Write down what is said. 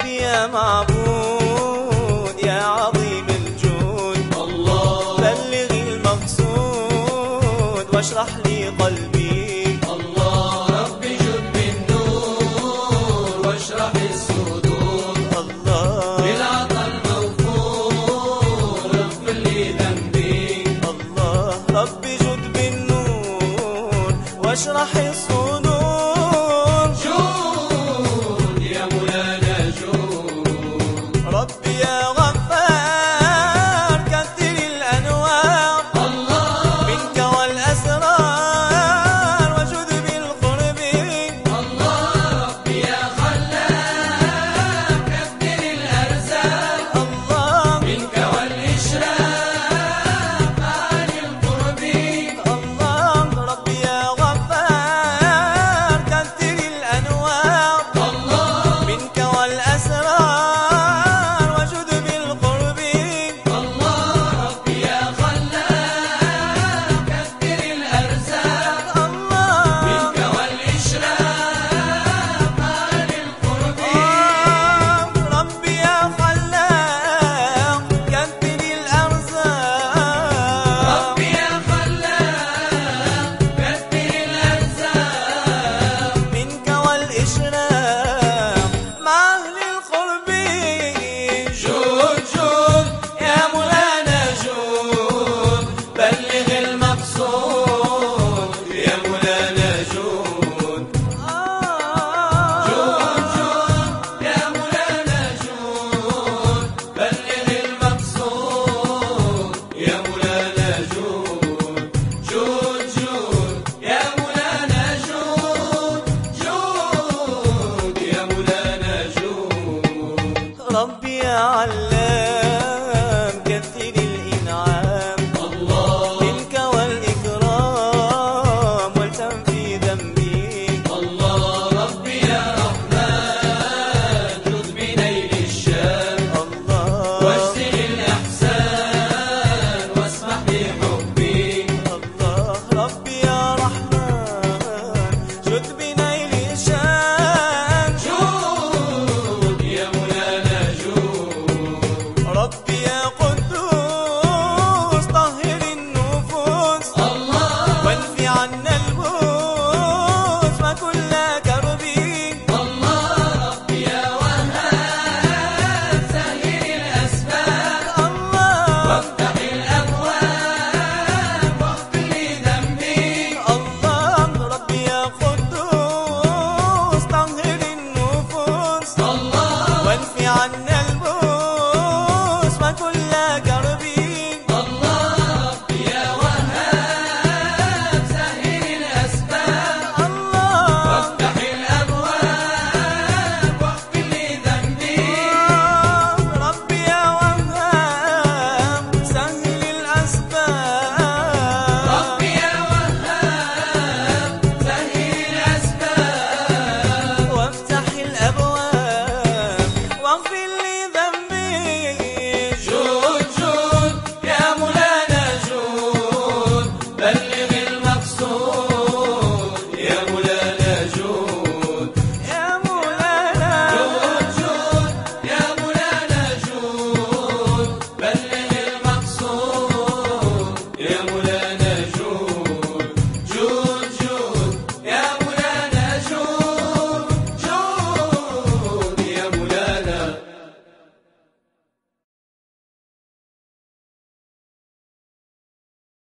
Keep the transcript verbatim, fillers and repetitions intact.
ربي يا معبود يا عظيم الجود، الله بلغ المقصود واشرح لي قلبي. الله ربي جد بالنور واشرح الصدور، الله بالعطا المغفور اغفر لي ذنبي. الله ربي جد بالنور واشرح الصدور. جود يا مولانا جود، ربي يا غفار كثر الأنوار، الله منك والأسرار وجد بالقرب. الله ربي يا خلاق كثر الأرزاق، الله منك والإشراق آل القرب. الله ربي يا غفار كثر الأنوار، الله منك والأسرار وجد بالقرب. الله ربي يا خلاق كثر الأرزاق، الله منك والإشراق آل القرب. ربي يا خلاق كثر الأرزاق، ربي يا خلاق كثر الأرزاق، منك والإشراق مع أهل القرب. جود جود يا مولانا جود، بلغ المقصود يا مولانا جود. جود جود يا مولانا جود، بلغ المقصود يا مولانا جود. جود جود يا مولانا جود، جود يا مولانا جود. ربي يا علام